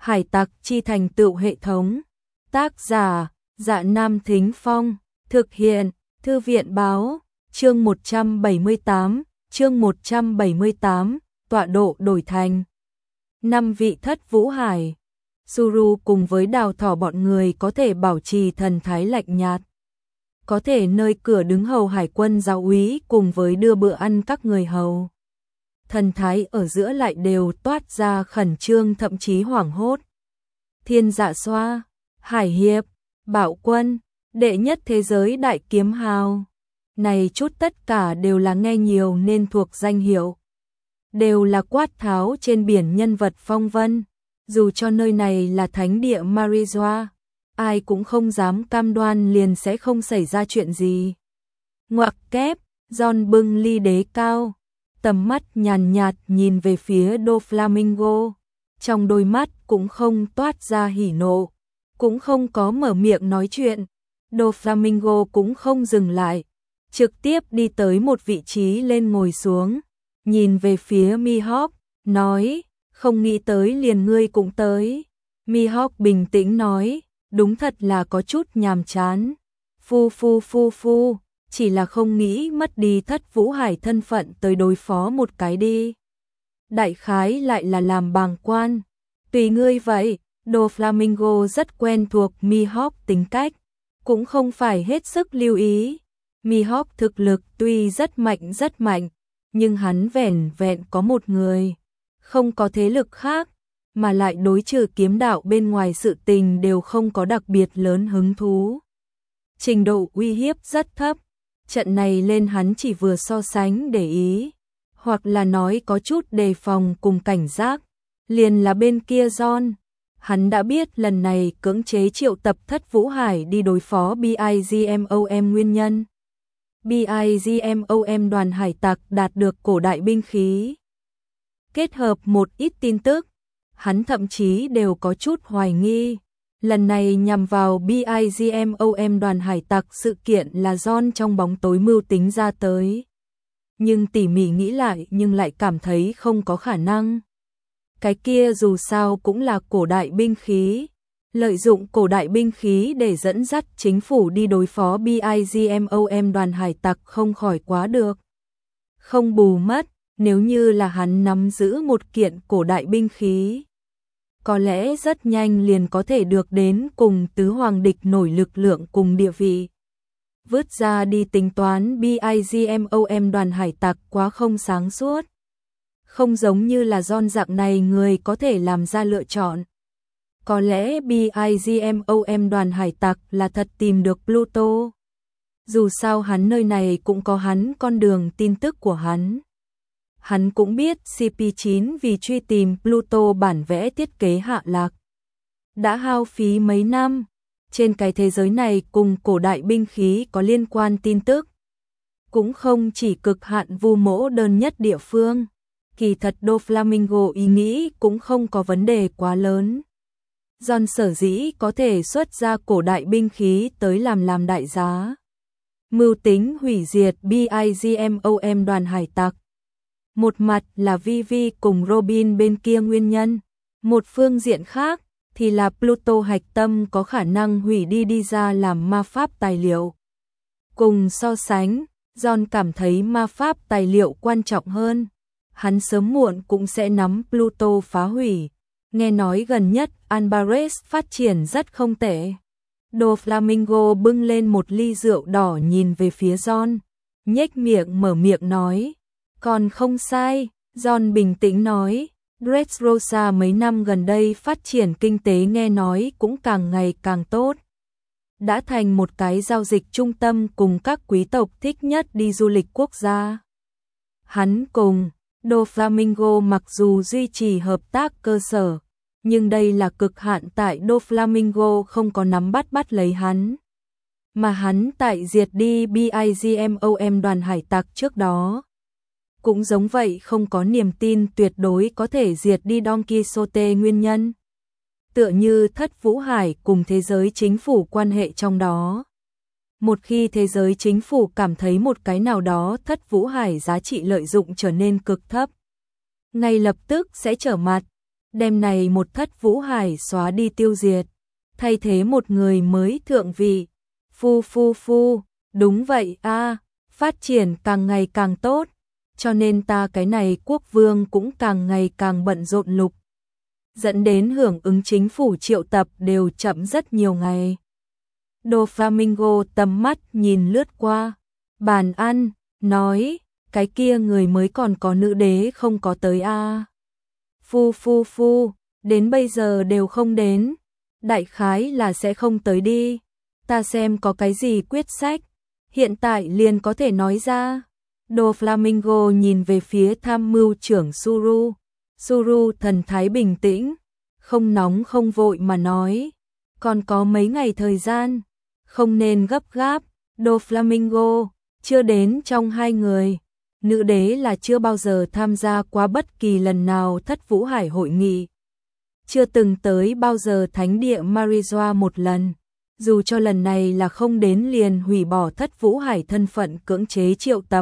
Hải tặc chi thành tựu hệ thống. Tác giả: Dạ Nam Thính Phong. Thực hiện: Thư viện báo. Chương 178, tọa độ đổi thành 5 vị thất vũ hải. Suru cùng với Đào Thỏ bọn người có thể bảo trì thần thái lạnh nhạt, có thể nơi cửa đứng hầu hải quân giáo úy cùng với đưa bữa ăn các người hầu. Thần thái ở giữa lại đều toát ra khẩn trương, thậm chí hoảng hốt. Thiên Dạ Xoa, Hải Hiệp, Bạo Quân, đệ nhất thế giới đại kiếm hào. Này chút tất cả đều là nghe nhiều nên thuộc danh hiệu. Đều là quát tháo trên biển nhân vật phong vân. Dù cho nơi này là thánh địa Marijoa, ai cũng không dám cam đoan liền sẽ không xảy ra chuyện gì. Ngoặc kép, John bưng ly đế cao, tầm mắt nhàn nhạt nhìn về phía Doflamingo. Trong đôi mắt cũng không toát ra hỉ nộ, cũng không có mở miệng nói chuyện. Doflamingo cũng không dừng lại, trực tiếp đi tới một vị trí lên ngồi xuống, nhìn về phía Mihawk, nói: không nghĩ tới liền ngươi cũng tới. Mihawk bình tĩnh nói: đúng thật là có chút nhàm chán. Phu, chỉ là không nghĩ mất đi thất vũ hải thân phận tới đối phó một cái đi. Đại khái lại là làm bàng quan. Tùy ngươi vậy. Doflamingo rất quen thuộc Mihawk tính cách, cũng không phải hết sức lưu ý. Mihawk thực lực tuy rất mạnh, nhưng hắn vẻn vẹn có một người, không có thế lực khác, mà lại đối trừ kiếm đạo bên ngoài sự tình đều không có đặc biệt lớn hứng thú. Trình độ uy hiếp rất thấp, trận này lên hắn chỉ vừa so sánh để ý, hoặc là nói có chút đề phòng cùng cảnh giác, liền là bên kia John. Hắn đã biết lần này cưỡng chế triệu tập thất vũ hải đi đối phó BIGMOM nguyên nhân. BIGMOM đoàn hải tặc đạt được cổ đại binh khí. Kết hợp một ít tin tức, hắn thậm chí đều có chút hoài nghi. Lần này nhằm vào BIGMOM đoàn hải tặc sự kiện là John trong bóng tối mưu tính ra tới. Nhưng tỉ mỉ nghĩ lại nhưng lại cảm thấy không có khả năng. Cái kia dù sao cũng là cổ đại binh khí. Lợi dụng cổ đại binh khí để dẫn dắt chính phủ đi đối phó BIGMOM đoàn hải tặc không khỏi quá được. Không bù mất, nếu như là hắn nắm giữ một kiện cổ đại binh khí, có lẽ rất nhanh liền có thể được đến cùng tứ hoàng địch nổi lực lượng cùng địa vị. Vứt ra đi tính toán BIGMOM đoàn hải tặc quá không sáng suốt. Không giống như là John dạng này người có thể làm ra lựa chọn. Có lẽ BIGMOM đoàn hải tặc là thật tìm được Pluto. Dù sao hắn nơi này cũng có hắn con đường tin tức của hắn. Hắn cũng biết CP9 vì truy tìm Pluto bản vẽ thiết kế hạ lạc. Đã hao phí mấy năm. Trên cái thế giới này cùng cổ đại binh khí có liên quan tin tức. Cũng không chỉ cực hạn vu mỗ đơn nhất địa phương. Kỳ thật Doflamingo ý nghĩ cũng không có vấn đề quá lớn. John sở dĩ có thể xuất ra cổ đại binh khí tới làm đại giá. Mưu tính hủy diệt BIGMOM đoàn hải tặc. Một mặt là Vivi cùng Robin bên kia nguyên nhân. Một phương diện khác thì là Pluto hạch tâm có khả năng hủy đi ra làm ma pháp tài liệu. Cùng so sánh, John cảm thấy ma pháp tài liệu quan trọng hơn. Hắn sớm muộn cũng sẽ nắm Pluto phá hủy. Nghe nói gần nhất Alvarez phát triển rất không tệ. Doflamingo bưng lên một ly rượu đỏ nhìn về phía John, nhếch miệng mở miệng nói: còn không sai. John bình tĩnh nói: Dressrosa mấy năm gần đây phát triển kinh tế nghe nói cũng càng ngày càng tốt. Đã thành một cái giao dịch trung tâm cùng các quý tộc thích nhất đi du lịch quốc gia. Hắn cùng Doflamingo mặc dù duy trì hợp tác cơ sở, nhưng đây là cực hạn tại Doflamingo không có nắm bắt lấy hắn. Mà hắn tại diệt đi BIGMOM đoàn hải tặc trước đó, cũng giống vậy không có niềm tin tuyệt đối có thể diệt đi Don Quixote nguyên nhân. Tựa như thất vũ hải cùng thế giới chính phủ quan hệ trong đó. Một khi thế giới chính phủ cảm thấy một cái nào đó thất vũ hải giá trị lợi dụng trở nên cực thấp, ngay lập tức sẽ trở mặt. đem này một thất vũ hải xóa đi tiêu diệt, thay thế một người mới thượng vị. Phu, đúng vậy a, phát triển càng ngày càng tốt, cho nên ta cái này quốc vương cũng càng ngày càng bận rộn lục. Dẫn đến hưởng ứng chính phủ triệu tập đều chậm rất nhiều ngày. Doflamingo tầm mắt nhìn lướt qua bàn ăn, nói, cái kia người mới còn có nữ đế không có tới a. Phu, đến bây giờ đều không đến, đại khái là sẽ không tới đi, ta xem có cái gì quyết sách, hiện tại liền có thể nói ra. Doflamingo nhìn về phía tham mưu trưởng Suru. Suru thần thái bình tĩnh, không nóng không vội mà nói, còn có mấy ngày thời gian, không nên gấp gáp. Doflamingo, chưa đến trong hai người, nữ đế là chưa bao giờ tham gia qua bất kỳ lần nào thất vũ hải hội nghị, chưa từng tới bao giờ thánh địa Marijoa một lần, dù cho lần này là không đến liền hủy bỏ thất vũ hải thân phận cưỡng chế triệu tập.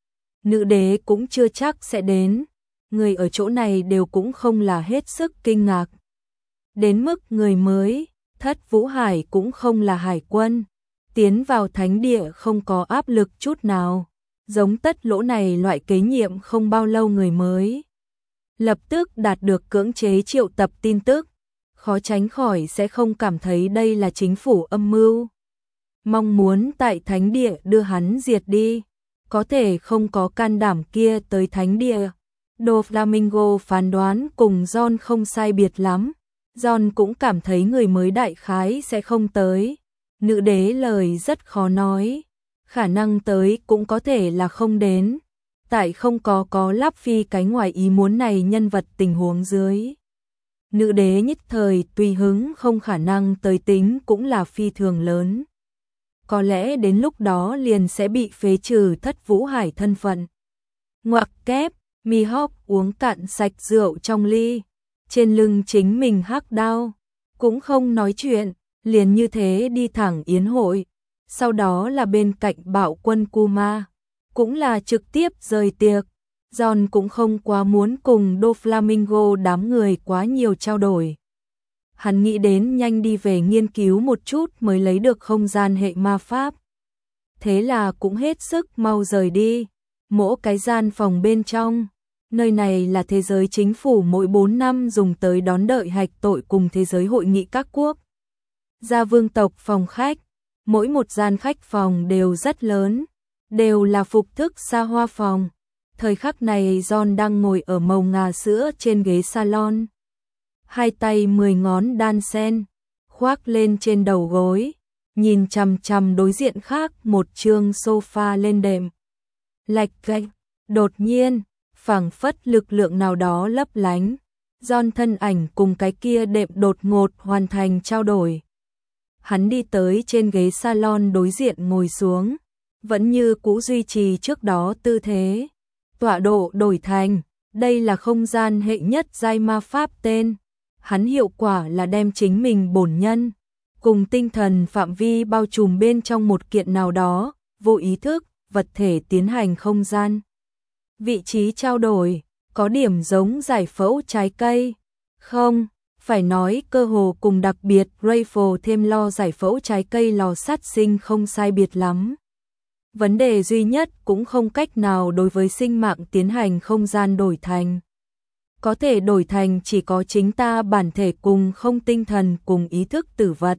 Nữ đế cũng chưa chắc sẽ đến, người ở chỗ này đều cũng không là hết sức kinh ngạc. Đến mức người mới, thất vũ hải cũng không là hải quân, tiến vào thánh địa không có áp lực chút nào, giống Tất Lỗ này loại kế nhiệm không bao lâu người mới. Lập tức đạt được cưỡng chế triệu tập tin tức, khó tránh khỏi sẽ không cảm thấy đây là chính phủ âm mưu. Mong muốn tại thánh địa đưa hắn diệt đi, có thể không có can đảm kia tới thánh địa. Doflamingo phán đoán cùng John không sai biệt lắm, John cũng cảm thấy người mới đại khái sẽ không tới. Nữ đế lời rất khó nói, khả năng tới cũng có thể là không đến, tại không có lắp phi cái ngoài ý muốn này nhân vật tình huống dưới. Nữ đế nhất thời tùy hứng không khả năng tới tính cũng là phi thường lớn. Có lẽ đến lúc đó liền sẽ bị phế trừ thất vũ hải thân phận. Ngoặc kép, Mihawk uống cạn sạch rượu trong ly, trên lưng chính mình hắc đao, cũng không nói chuyện, liền như thế đi thẳng yến hội. Sau đó là bên cạnh bạo quân Kuma, cũng là trực tiếp rời tiệc. John cũng không quá muốn cùng Doflamingo đám người quá nhiều trao đổi. Hắn nghĩ đến nhanh đi về nghiên cứu một chút mới lấy được không gian hệ ma pháp. Thế là cũng hết sức mau rời đi, mỗi cái gian phòng bên trong. Nơi này là thế giới chính phủ mỗi 4 năm dùng tới đón đợi hạch tội cùng thế giới hội nghị các quốc gia vương tộc phòng khách. Mỗi một gian khách phòng đều rất lớn, đều là phục thức xa hoa phòng. Thời khắc này John đang ngồi ở màu ngà sữa trên ghế salon. Hai tay 10 ngón đan sen, khoác lên trên đầu gối, nhìn chằm chằm đối diện khác một chương sofa lên đệm. Lạch cạch, đột nhiên, phảng phất lực lượng nào đó lấp lánh. John thân ảnh cùng cái kia đệm đột ngột hoàn thành trao đổi. Hắn đi tới trên ghế salon đối diện ngồi xuống, vẫn như cũ duy trì trước đó tư thế. Tọa độ đổi thành, đây là không gian hệ nhất giai ma pháp tên. Hắn hiệu quả là đem chính mình bổn nhân, cùng tinh thần phạm vi bao trùm bên trong một kiện nào đó, vô ý thức, vật thể tiến hành không gian. Vị trí trao đổi, có điểm giống giải phẫu trái cây. Không, phải nói cơ hồ cùng đặc biệt Rayful thêm lo giải phẫu trái cây lò sát sinh không sai biệt lắm. Vấn đề duy nhất cũng không cách nào đối với sinh mạng tiến hành không gian đổi thành. Có thể đổi thành chỉ có chính ta bản thể cùng không tinh thần cùng ý thức tử vật.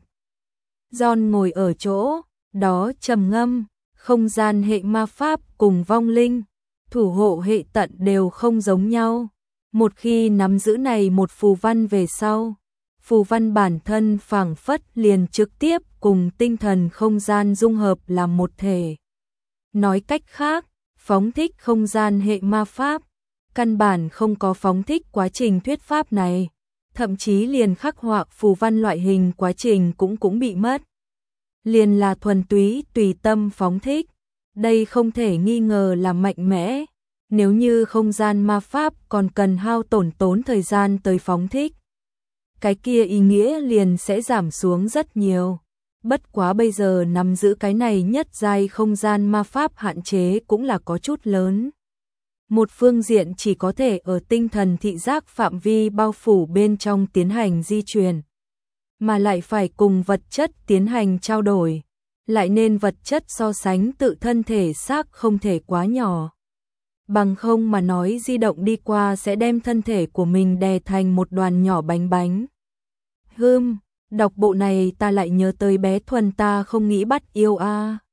John ngồi ở chỗ, đó trầm ngâm, không gian hệ ma pháp cùng vong linh, thủ hộ hệ tận đều không giống nhau. Một khi nắm giữ này một phù văn về sau, phù văn bản thân phảng phất liền trực tiếp cùng tinh thần không gian dung hợp làm một thể. Nói cách khác, phóng thích không gian hệ ma pháp, căn bản không có phóng thích quá trình thuyết pháp này, thậm chí liền khắc họa phù văn loại hình quá trình cũng bị mất. Liền là thuần túy tùy tâm phóng thích, đây không thể nghi ngờ là mạnh mẽ. Nếu như không gian ma pháp còn cần hao tốn thời gian tới phóng thích, cái kia ý nghĩa liền sẽ giảm xuống rất nhiều. Bất quá bây giờ nắm giữ cái này nhất giai không gian ma pháp hạn chế cũng là có chút lớn. một phương diện chỉ có thể ở tinh thần thị giác phạm vi bao phủ bên trong tiến hành di chuyển, mà lại phải cùng vật chất tiến hành trao đổi, lại nên vật chất so sánh tự thân thể xác không thể quá nhỏ. Bằng không mà nói di động đi qua sẽ đem thân thể của mình đè thành một đoàn nhỏ bánh bánh. Đọc bộ này ta lại nhớ tới bé Thuần ta không nghĩ bắt yêu a.